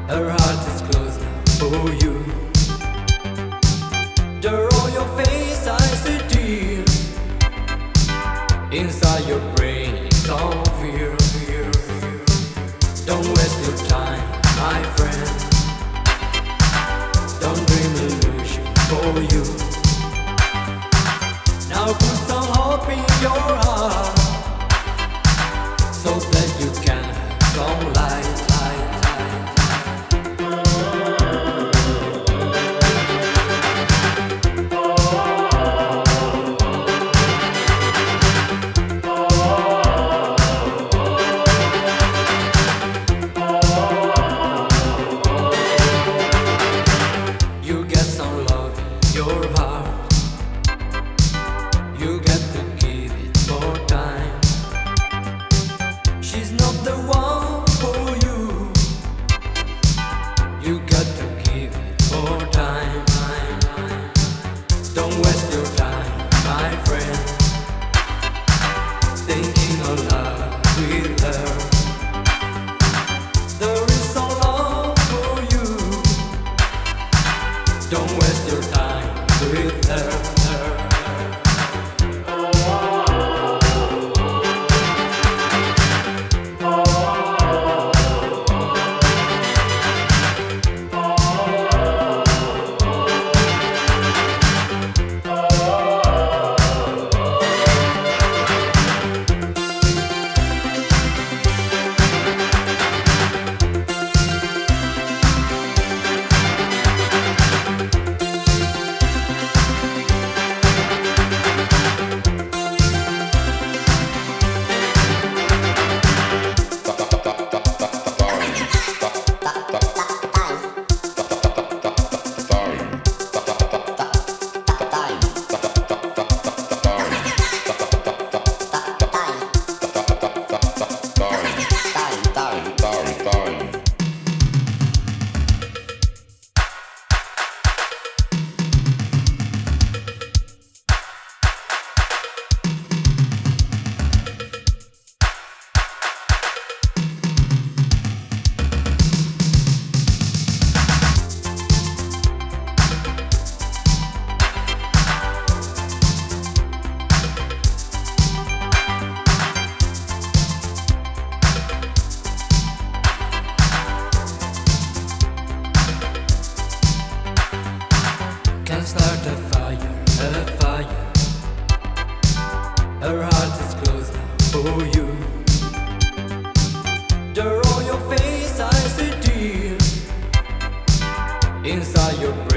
Her heart is closed for you. There on your face I see tears. Inside your brain some fear, fear, fear. Don't waste your time, my friend. Don't dream illusion for you. Now put some hope in your heart, so that you can have some light, light, light. You get some love in your heart. You got to give it more time. She's not the one for you. You got to give it more time. Don't waste your time, my friend, thinking of love with her. There is some love for you. Don't waste your time with her. Can start a fire, a fire. Her heart is closed for you. There on your face I see tears. Inside your